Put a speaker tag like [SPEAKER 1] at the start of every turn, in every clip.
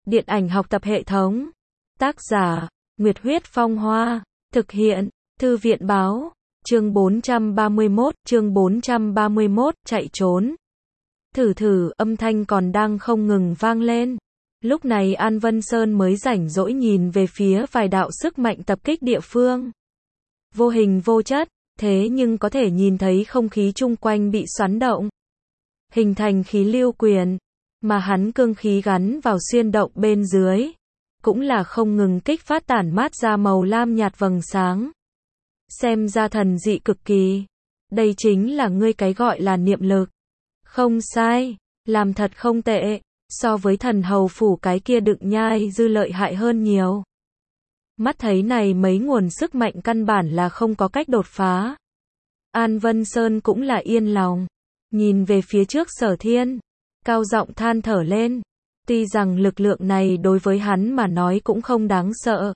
[SPEAKER 1] Điện ảnh học tập hệ thống. Tác giả, Nguyệt Huyết Phong Hoa. Thực hiện, Thư viện Báo. Chương 431, chạy trốn. Thử, âm thanh còn đang không ngừng vang lên. Lúc này An Vân Sơn mới rảnh rỗi nhìn về phía vài đạo sức mạnh tập kích địa phương. Vô hình vô chất, thế nhưng có thể nhìn thấy không khí chung quanh bị xoắn động, hình thành khí lưu quyền, mà hắn cương khí gắn vào xuyên động bên dưới, cũng là không ngừng kích phát tản mát ra màu lam nhạt vầng sáng. Xem ra thần dị cực kỳ. Đây chính là ngươi cái gọi là niệm lực. Không sai, làm thật không tệ, so với thần hầu phủ cái kia đựng nhai dư lợi hại hơn nhiều. Mắt thấy này mấy nguồn sức mạnh căn bản là không có cách đột phá. An Vân Sơn cũng là yên lòng, nhìn về phía trước Sở Thiên, cao giọng than thở lên. Tuy rằng lực lượng này đối với hắn mà nói cũng không đáng sợ,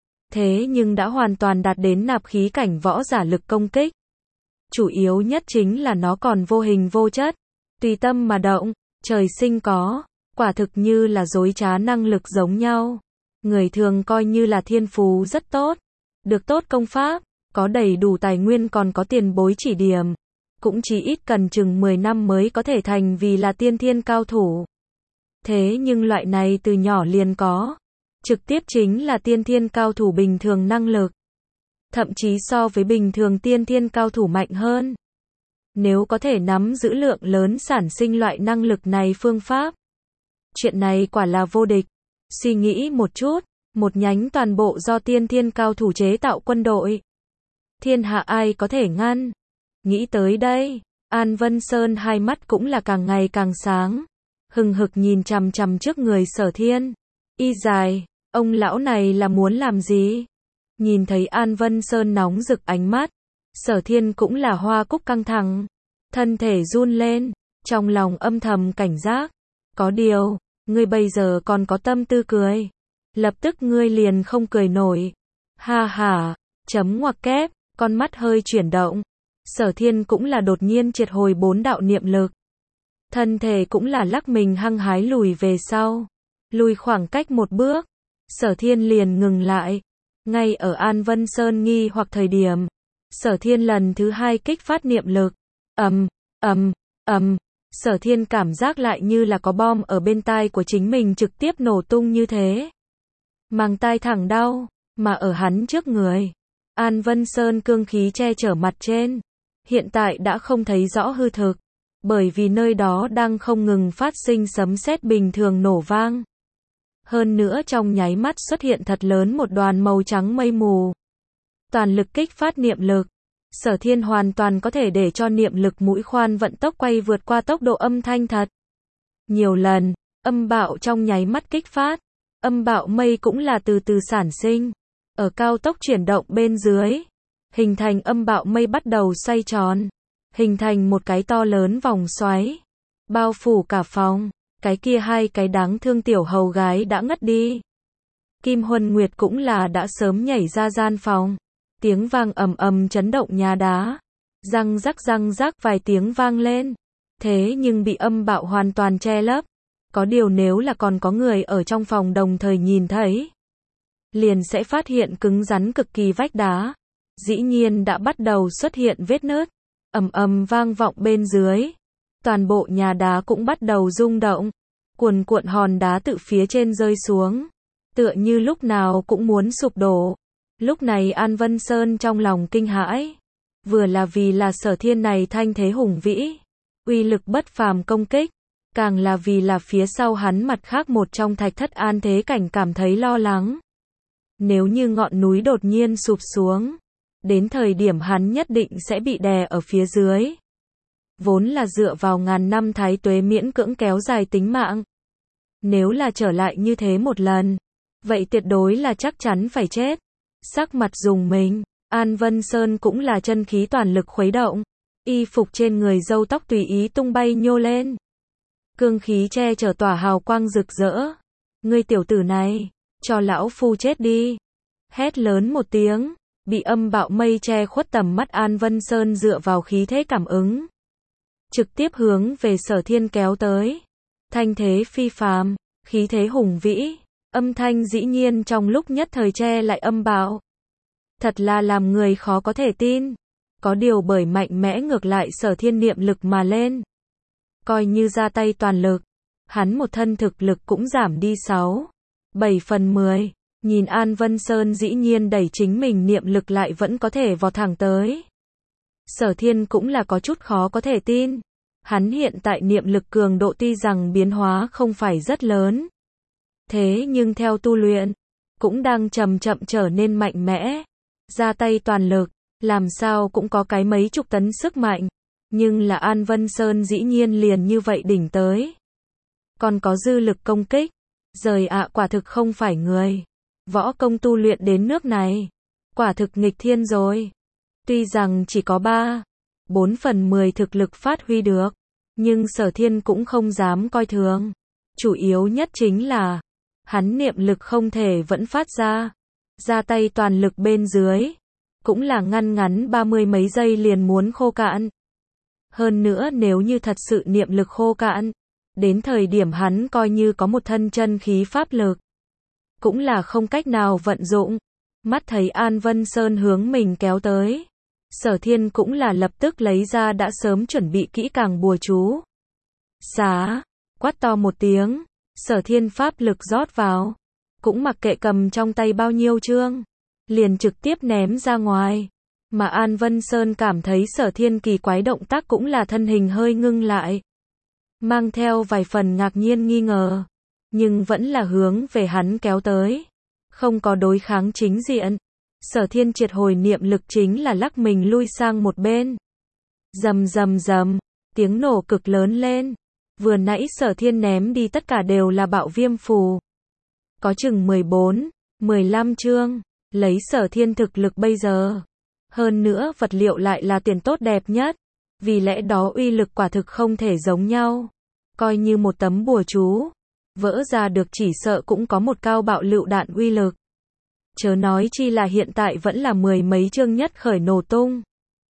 [SPEAKER 1] thế nhưng đã hoàn toàn đạt đến nạp khí cảnh võ giả lực công kích. Chủ yếu nhất chính là nó còn vô hình vô chất, tùy tâm mà động, trời sinh có, quả thực như là dối trá năng lực giống nhau. Người thường coi như là thiên phú rất tốt, được tốt công pháp, có đầy đủ tài nguyên còn có tiền bối chỉ điểm, cũng chỉ ít cần chừng 10 năm mới có thể thành vì là tiên thiên cao thủ. Thế nhưng loại này từ nhỏ liền có, trực tiếp chính là tiên thiên cao thủ bình thường năng lực, thậm chí so với bình thường tiên thiên cao thủ mạnh hơn. Nếu có thể nắm giữ lượng lớn sản sinh loại năng lực này phương pháp, chuyện này quả là vô địch. Suy nghĩ một chút, một nhánh toàn bộ do tiên thiên cao thủ chế tạo quân đội, thiên hạ ai có thể ngăn? Nghĩ tới đây, An Vân Sơn hai mắt cũng là càng ngày càng sáng, hừng hực nhìn chằm chằm trước người Sở Thiên. Y dài, ông lão này là muốn làm gì? Nhìn thấy An Vân Sơn nóng rực ánh mắt, Sở Thiên cũng là hoa cúc căng thẳng, thân thể run lên, trong lòng âm thầm cảnh giác. Có điều, ngươi bây giờ còn có tâm tư cười, lập tức ngươi liền không cười nổi. Ha ha, chấm ngoặc kép, con mắt hơi chuyển động. Sở Thiên cũng là đột nhiên triệt hồi 4 đạo niệm lực. Thân thể cũng là lắc mình hăng hái lùi về sau. Lùi khoảng cách một bước, Sở Thiên liền ngừng lại. Ngay ở An Vân Sơn nghi hoặc thời điểm, Sở Thiên lần thứ hai kích phát niệm lực. Sở Thiên cảm giác lại như là có bom ở bên tai của chính mình trực tiếp nổ tung như thế. Màng tai thẳng đau, mà ở hắn trước người, An Vân Sơn cương khí che chở mặt trên, hiện tại đã không thấy rõ hư thực, bởi vì nơi đó đang không ngừng phát sinh sấm sét bình thường nổ vang. Hơn nữa trong nháy mắt xuất hiện thật lớn một đoàn màu trắng mây mù. Toàn lực kích phát niệm lực, Sở Thiên hoàn toàn có thể để cho niệm lực mũi khoan vận tốc quay vượt qua tốc độ âm thanh thật nhiều lần. Âm bạo trong nháy mắt kích phát, âm bạo mây cũng là từ từ sản sinh, ở cao tốc chuyển động bên dưới, hình thành âm bạo mây bắt đầu xoay tròn, hình thành một cái to lớn vòng xoáy, bao phủ cả phòng. Cái kia hai cái đáng thương tiểu hầu gái đã ngất đi. Kim Huân Nguyệt cũng là đã sớm nhảy ra gian phòng. Tiếng vang ầm ầm chấn động nhà đá. Răng rắc vài tiếng vang lên. Thế nhưng bị âm bạo hoàn toàn che lấp. Có điều nếu là còn có người ở trong phòng đồng thời nhìn thấy, liền sẽ phát hiện cứng rắn cực kỳ vách đá. Dĩ nhiên đã bắt đầu xuất hiện vết nứt. Ầm ầm vang vọng bên dưới. Toàn bộ nhà đá cũng bắt đầu rung động, cuồn cuộn hòn đá từ phía trên rơi xuống, tựa như lúc nào cũng muốn sụp đổ. Lúc này An Vân Sơn trong lòng kinh hãi, vừa là vì là Sở Thiên này thanh thế hùng vĩ, uy lực bất phàm công kích, càng là vì là phía sau hắn mặt khác một trong Thạch Thất An Thế Cảnh cảm thấy lo lắng. Nếu như ngọn núi đột nhiên sụp xuống, đến thời điểm hắn nhất định sẽ bị đè ở phía dưới. Vốn là dựa vào ngàn năm thái tuế miễn cưỡng kéo dài tính mạng. Nếu là trở lại như thế một lần, vậy tuyệt đối là chắc chắn phải chết. Sắc mặt rùng mình, An Vân Sơn cũng là chân khí toàn lực khuấy động, y phục trên người râu tóc tùy ý tung bay nhô lên. Cương khí che chở tỏa hào quang rực rỡ. Ngươi tiểu tử này, cho lão phu chết đi. Hét lớn một tiếng, bị âm bạo mây che khuất tầm mắt An Vân Sơn dựa vào khí thế cảm ứng, trực tiếp hướng về Sở Thiên kéo tới. Thanh thế phi phàm, khí thế hùng vĩ, âm thanh dĩ nhiên trong lúc nhất thời che lại âm bạo. Thật là làm người khó có thể tin. Có điều bởi mạnh mẽ ngược lại Sở Thiên niệm lực mà lên. Coi như ra tay toàn lực, hắn một thân thực lực cũng giảm đi 7/10. Nhìn An Vân Sơn dĩ nhiên đẩy chính mình niệm lực lại vẫn có thể vọt thẳng tới. Sở Thiên cũng là có chút khó có thể tin. Hắn hiện tại niệm lực cường độ tuy rằng biến hóa không phải rất lớn. Thế nhưng theo tu luyện, cũng đang chậm chậm trở nên mạnh mẽ. Ra tay toàn lực, làm sao cũng có cái mấy chục tấn sức mạnh. Nhưng là An Vân Sơn dĩ nhiên liền như vậy đỉnh tới. Còn có dư lực công kích. Rời ạ, quả thực không phải người. Võ công tu luyện đến nước này. Quả thực nghịch thiên rồi. Tuy rằng chỉ có 3/4/10 thực lực phát huy được. Nhưng Sở Thiên cũng không dám coi thường. Chủ yếu nhất chính là hắn niệm lực không thể vẫn phát ra. Ra tay toàn lực bên dưới. Cũng là ngăn ngắn 30 mấy giây liền muốn khô cạn. Hơn nữa nếu như thật sự niệm lực khô cạn, đến thời điểm hắn coi như có một thân chân khí pháp lực, cũng là không cách nào vận dụng. Mắt thấy An Vân Sơn hướng mình kéo tới, Sở Thiên cũng là lập tức lấy ra đã sớm chuẩn bị kỹ càng bùa chú. Xá, quát to một tiếng, Sở Thiên pháp lực rót vào, cũng mặc kệ cầm trong tay bao nhiêu chương, liền trực tiếp ném ra ngoài. Mà An Vân Sơn cảm thấy Sở Thiên kỳ quái động tác cũng là thân hình hơi ngưng lại, mang theo vài phần ngạc nhiên nghi ngờ, nhưng vẫn là hướng về hắn kéo tới, không có đối kháng chính diện. Sở Thiên triệt hồi niệm lực chính là lắc mình lui sang một bên. Rầm rầm rầm, tiếng nổ cực lớn lên. Vừa nãy Sở Thiên ném đi tất cả đều là bạo viêm phù. Có chừng 14-15 chương, lấy Sở Thiên thực lực bây giờ. Hơn nữa vật liệu lại là tiền tốt đẹp nhất. Vì lẽ đó uy lực quả thực không thể giống nhau. Coi như một tấm bùa chú, vỡ ra được chỉ sợ cũng có một cao bạo lựu đạn uy lực. Chớ nói chi là hiện tại vẫn là 10 mấy chương nhất khởi nổ tung.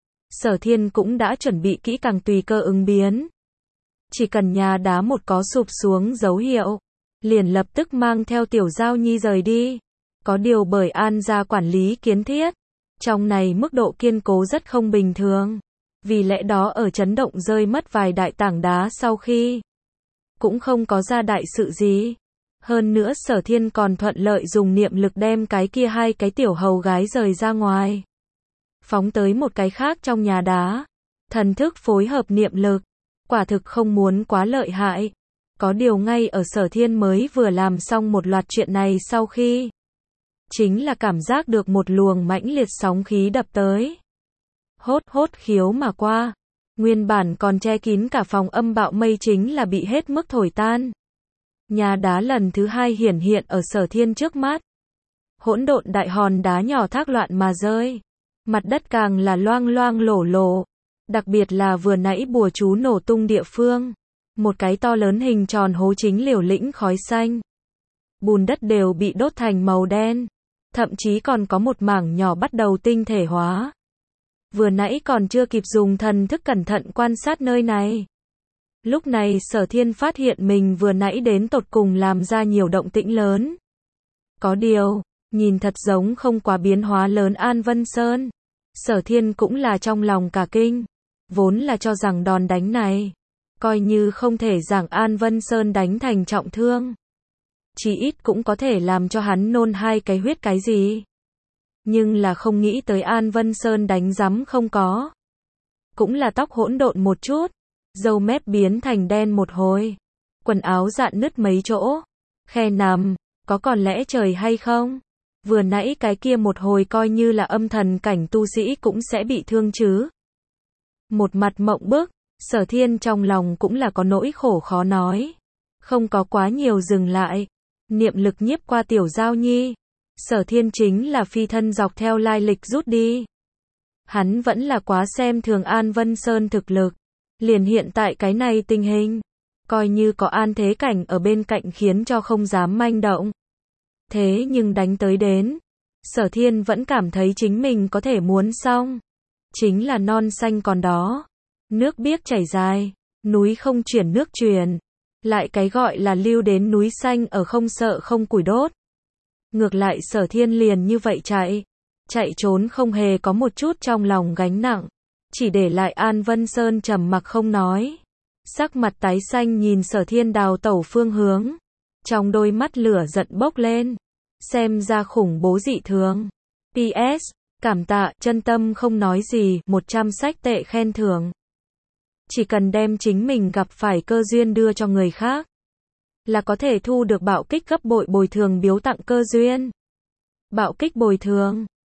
[SPEAKER 1] Sở Thiên cũng đã chuẩn bị kỹ càng tùy cơ ứng biến. Chỉ cần nhà đá một có sụp xuống dấu hiệu, liền lập tức mang theo Tiểu Giao Nhi rời đi. Có điều bởi An gia quản lý kiến thiết, trong này mức độ kiên cố rất không bình thường. Vì lẽ đó ở chấn động rơi mất vài đại tảng đá sau khi, cũng không có ra đại sự gì. Hơn nữa Sở Thiên còn thuận lợi dùng niệm lực đem cái kia hai cái tiểu hầu gái rời ra ngoài. Phóng tới một cái khác trong nhà đá. Thần thức phối hợp niệm lực. Quả thực không muốn quá lợi hại. Có điều ngay ở Sở Thiên mới vừa làm xong một loạt chuyện này sau khi, chính là cảm giác được một luồng mãnh liệt sóng khí đập tới. Hốt hốt khiếu mà qua. Nguyên bản còn che kín cả phòng âm bạo mây chính là bị hết mức thổi tan. Nhà đá lần thứ hai hiển hiện ở Sở Thiên trước mắt. Hỗn độn đại hòn đá nhỏ thác loạn mà rơi. Mặt đất càng là loang loang lổ lổ. Đặc biệt là vừa nãy bùa chú nổ tung địa phương. Một cái to lớn hình tròn hố chính liều lĩnh khói xanh. Bùn đất đều bị đốt thành màu đen. Thậm chí còn có một mảng nhỏ bắt đầu tinh thể hóa. Vừa nãy còn chưa kịp dùng thần thức cẩn thận quan sát nơi này. Lúc này Sở Thiên phát hiện mình vừa nãy đến tột cùng làm ra nhiều động tĩnh lớn. Có điều, nhìn thật giống không quá biến hóa lớn An Vân Sơn. Sở Thiên cũng là trong lòng cả kinh. Vốn là cho rằng đòn đánh này, coi như không thể giảng An Vân Sơn đánh thành trọng thương, chỉ ít cũng có thể làm cho hắn nôn hai cái huyết cái gì. Nhưng là không nghĩ tới An Vân Sơn đánh rắm không có. Cũng là tóc hỗn độn một chút. Râu mép biến thành đen một hồi. Quần áo rạn nứt mấy chỗ. Khe nằm, có còn lẽ trời hay không? Vừa nãy cái kia một hồi coi như là âm thần cảnh tu sĩ cũng sẽ bị thương chứ. Một mặt mộng bức, Sở Thiên trong lòng cũng là có nỗi khổ khó nói. Không có quá nhiều dừng lại. Niệm lực nhiếp qua Tiểu Giao Nhi. Sở Thiên chính là phi thân dọc theo lai lịch rút đi. Hắn vẫn là quá xem thường An Vân Sơn thực lực. Liền hiện tại cái này tình hình, coi như có An Thế Cảnh ở bên cạnh khiến cho không dám manh động. Thế nhưng đánh tới đến, Sở Thiên vẫn cảm thấy chính mình có thể muốn xong. Chính là non xanh còn đó, nước biếc chảy dài, núi không chuyển nước truyền. Lại cái gọi là lưu đến núi xanh ở không sợ không củi đốt. Ngược lại Sở Thiên liền như vậy chạy trốn không hề có một chút trong lòng gánh nặng, chỉ để lại An Vân Sơn trầm mặc không nói. Sắc mặt tái xanh nhìn Sở Thiên đào tẩu phương hướng, trong đôi mắt lửa giận bốc lên, xem ra khủng bố dị thường. PS, cảm tạ, chân tâm không nói gì, 100 sách tệ khen thưởng. Chỉ cần đem chính mình gặp phải cơ duyên đưa cho người khác, là có thể thu được bạo kích gấp bội bồi thường biếu tặng cơ duyên. Bạo kích bồi thường